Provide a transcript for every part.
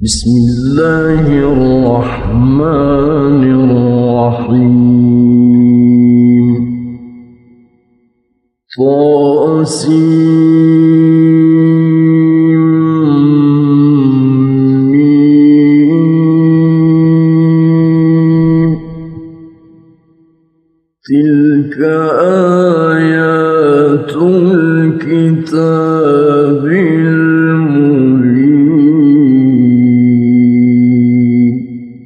بسم الله الرحمن الرحيم تلك آيات الكتاب المبين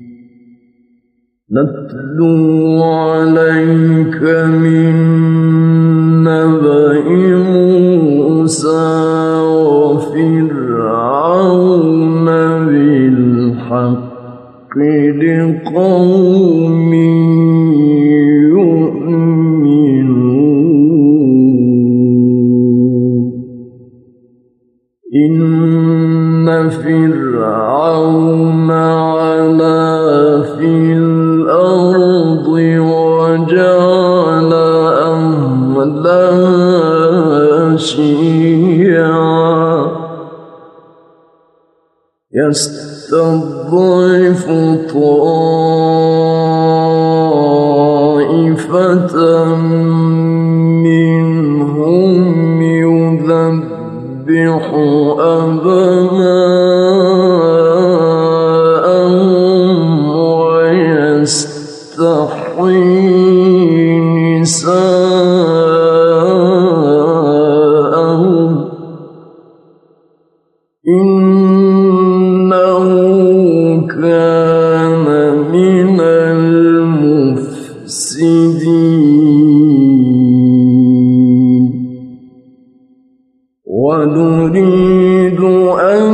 نتلو عليك من نبأ موسى وفرعون بالحق لقوم إن فرعون علا في الأرض وجعل أهلها شيعا يستضعف طائفة منهم يذبح أبناءهم ويستحيي نساءهم إنه كان من المفسدين ونريد أن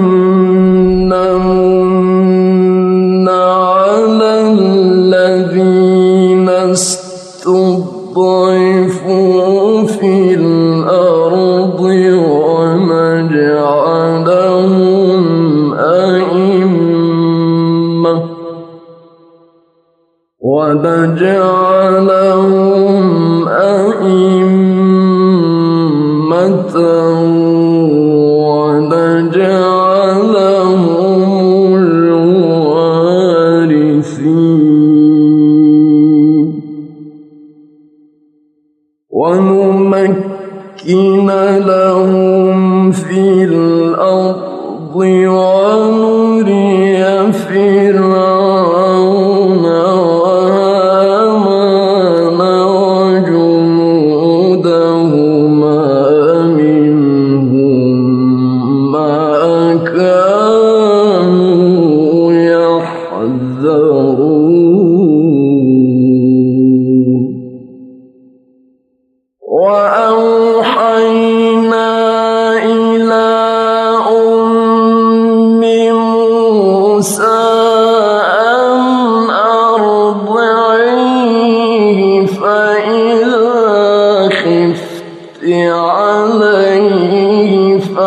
نمن على الذين استضعفوا في الأرض ونجعلهم أئمة ونجعلهم الوارثين ونمكن لهم في الأرض ونري فرعون وهامان وجنودهما منهم ما كانوا يحذرون وأوحينا إلى أم موسى أن أرضعيه فإذا خفت عليه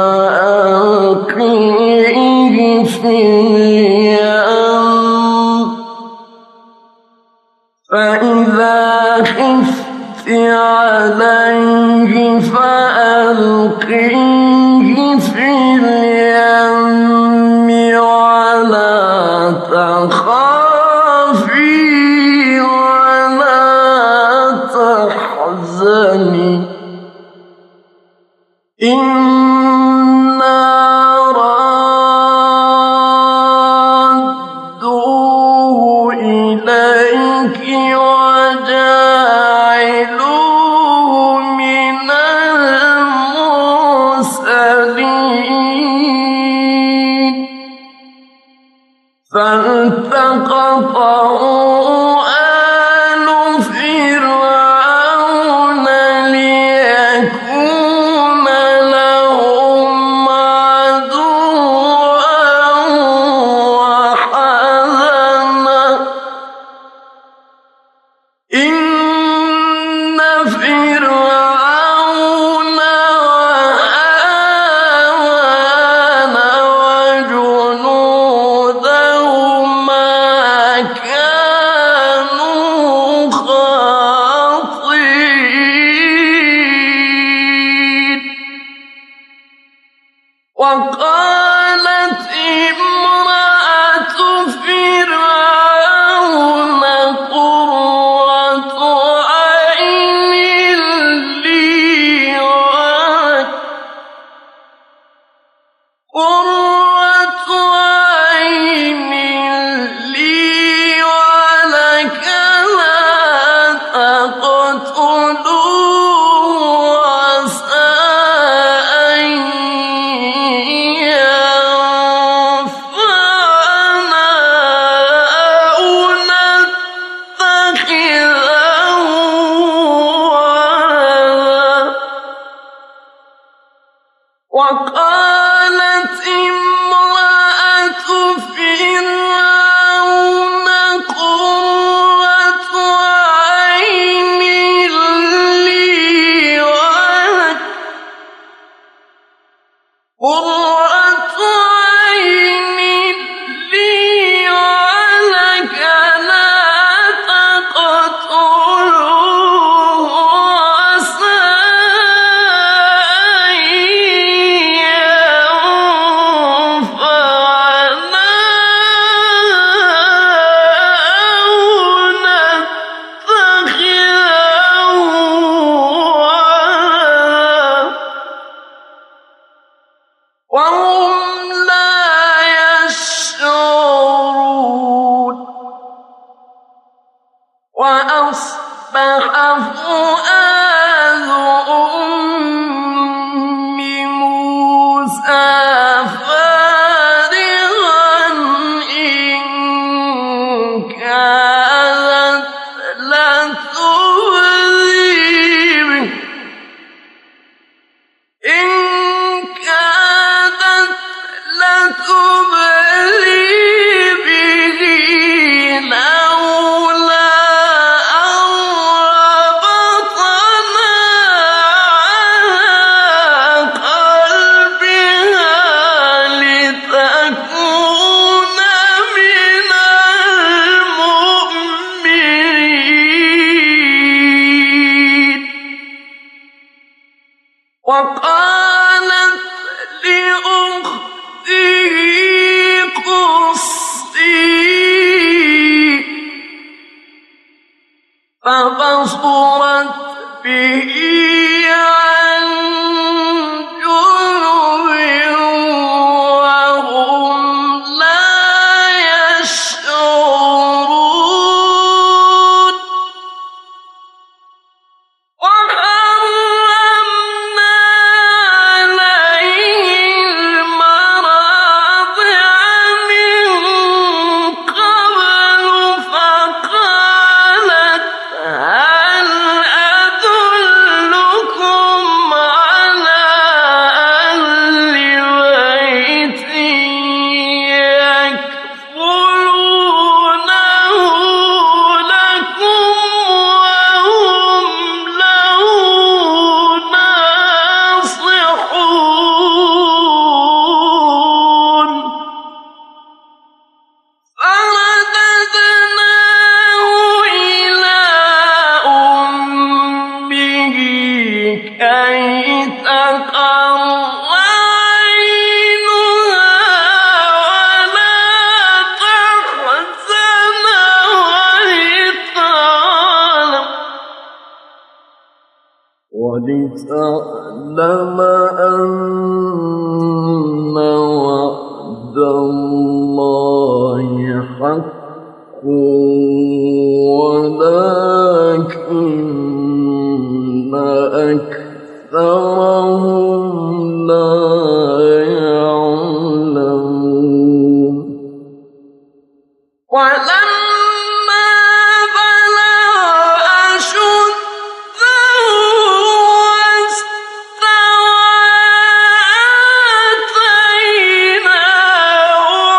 فألقيه في اليم فإذا خفت عليه فألقيه في اليم ولا تخافي ولا تحزني إنا رادوه إليك وجاعلوه من المرسلين فالتقطه آل فرعون ليكون لهم عدوا وحزنا إن فرعون وهامان وجنودهما كانوا قرة عين لي ولك لا تقتلوه عسى أن ينفعنا أو نتخذه ولدا. وقالت امرأة فرعون قرة عين لي ولك لا تقتلوه عسى أن ينفعنا أو نتخذه ولدا. وهم لا يشعرون. وأصبح فؤاد أم موسى فارغا إن كادت لتبدي به لولا أن ربطنا على قلبها لتكون من المؤمنين. وقالت لأخته قصيه فبصرت به عن جنب وهم لا يشعرون. وحرمنا عليه المراضع من قبل فقالت هل أدلكم على أهل بيت يكفلونه لكم وهم له ناصحون. فرددناه إلى أمه كي تقر عينها ولا تحزن ولتعلم أن وعد الله حق ولكن أكثرهم لا يعلمون. ولما بلغ أشده واستوى آتيناه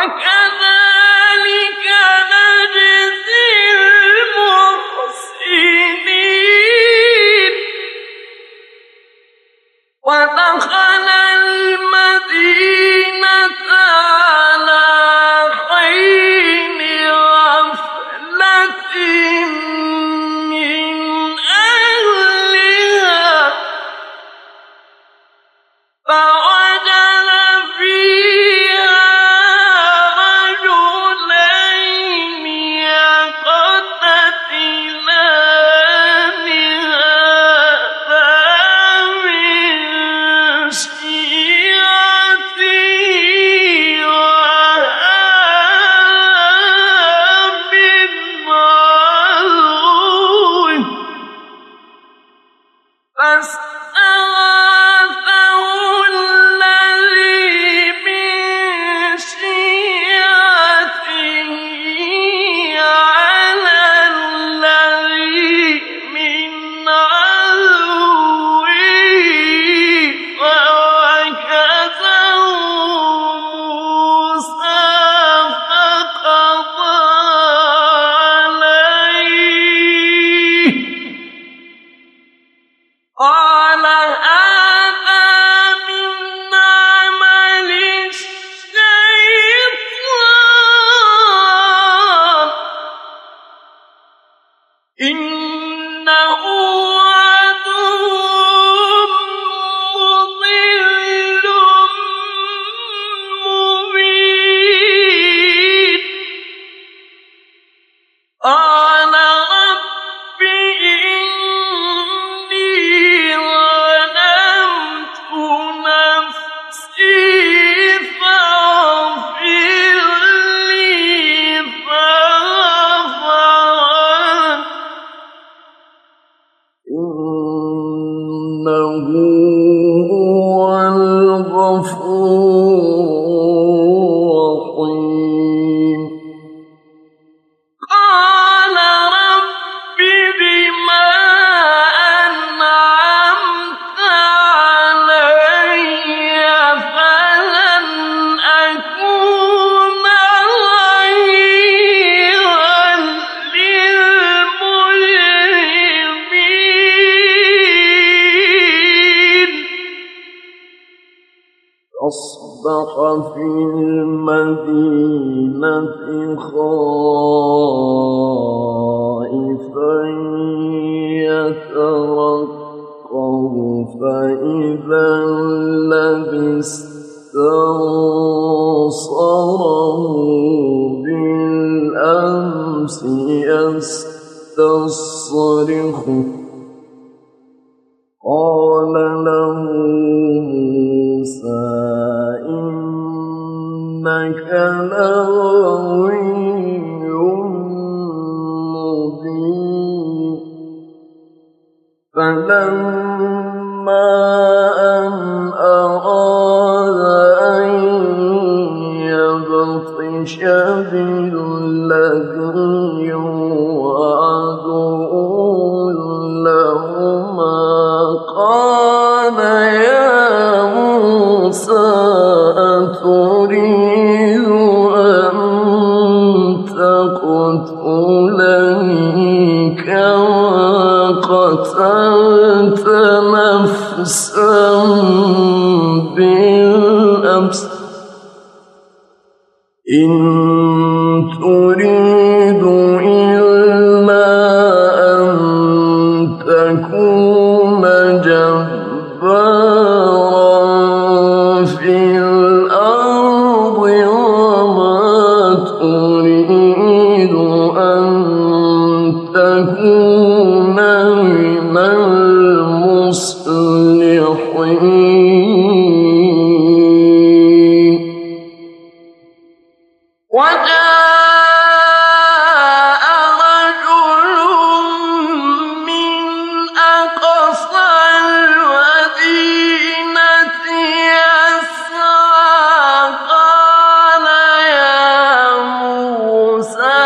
وكذلك نجزي المحسنين ودخل المدينة على حين غفلة من أهلها فوجد فيها رجلين يقتتلان هذا من شيعته وهذا من عدوه فاستغاثه الذي من شيعته على الذي من عدوه فوكزه موسى فقضى عليه قال هذا من عمل الشيطان إنه عدو مضل مبين قال رب إني ظلمت نفسي فاغفر لي فغفر إنه هو الغفور الرحيم قال رب بما أنعمت علي فلن أكون ظهيرا للمجرمين أصبح في المدينة خائفا يترقب فإذا الذي استنصره بالأمس يستصرخه قال له موسى إنك لغوي مبين فلما أن أراد أن يبطش بالذي هو عدو لهما قال يا موسى أتريد أن تقتلني كما قتلت نفسا بالأمس إن تريد إلا أن تكون جبارا في الأرض وما تريد أن تكون من المصلحين وجاء رجل من أقصى المدينة يسعى قال يا موسى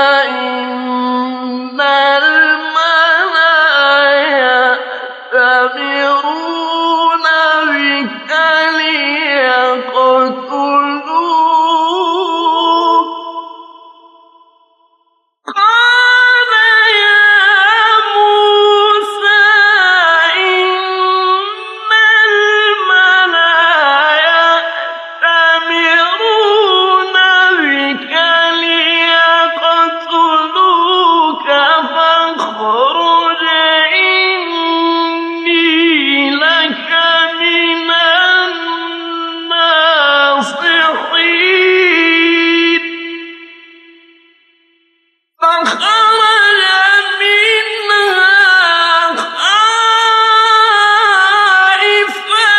إن الملأ يأتمرون بك ليقتلوك ناصحين فخرج منها خائفا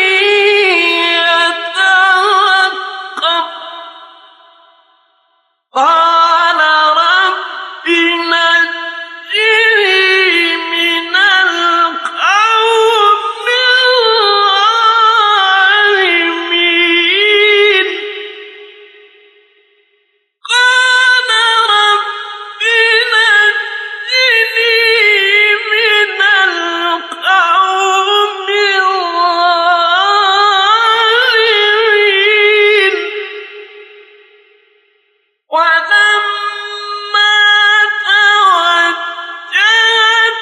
يترقب قال رب نجني من القوم الظالمين قال رب نجني من القوم الظالمين ولما توجه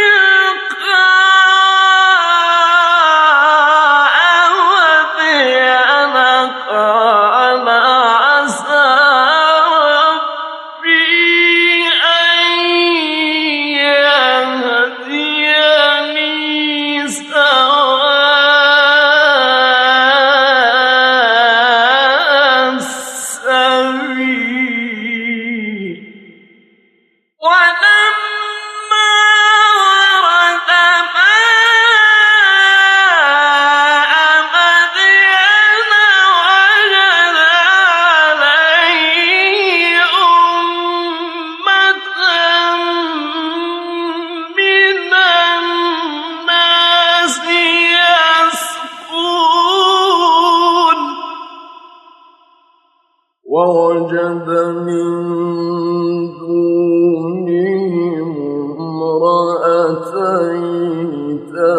تلقاء مدين قال عسى ربي أن يهديني سواء السبيل ولما ورد ماء مدين وجد عليه أمة من الناس يسقون ووجد من دونهم امرأتين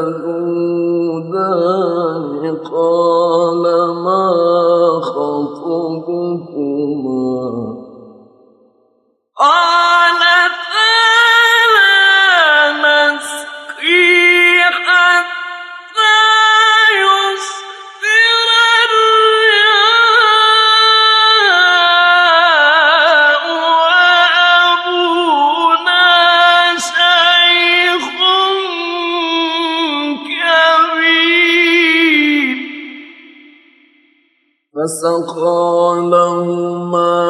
تذودان قال ما خطبكما قالتا لا نسقي حتى يصدر الرعاء وأبونا شيخ كبير فسقى لهما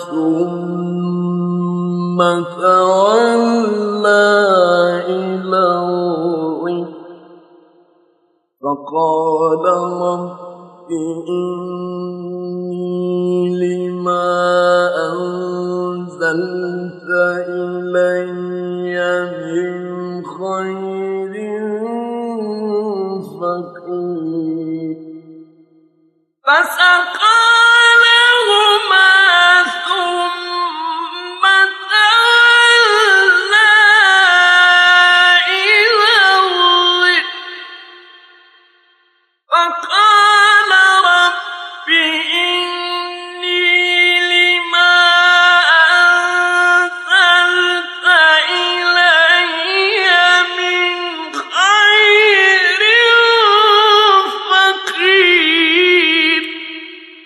ثم تولى إلى الظل فقال رب إني لما أنزلت إلي من خير فقير فسقى لهما ثم تولى إلى الظل فقال رب إني لما أنزلت إلي من خير فقير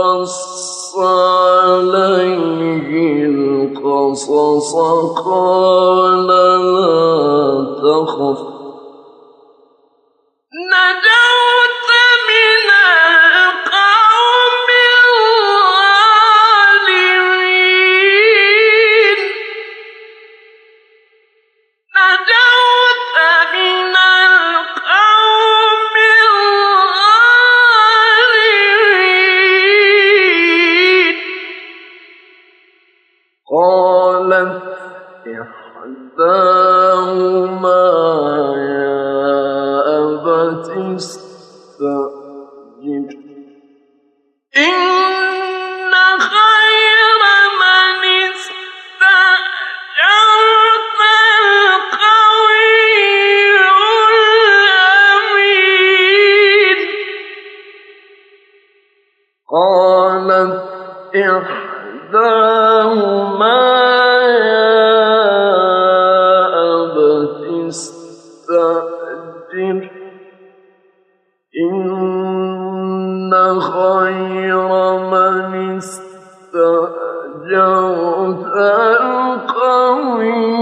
قص عليه القصص قال لا تخف نجوت من القوم الظالمين نجوت من القوم الظالمين قالت إحداهما يا أبت استأجر إن خير من استأجرت القوي الأمين قالت إحداهما استأجر إن خير من استأجرت القوي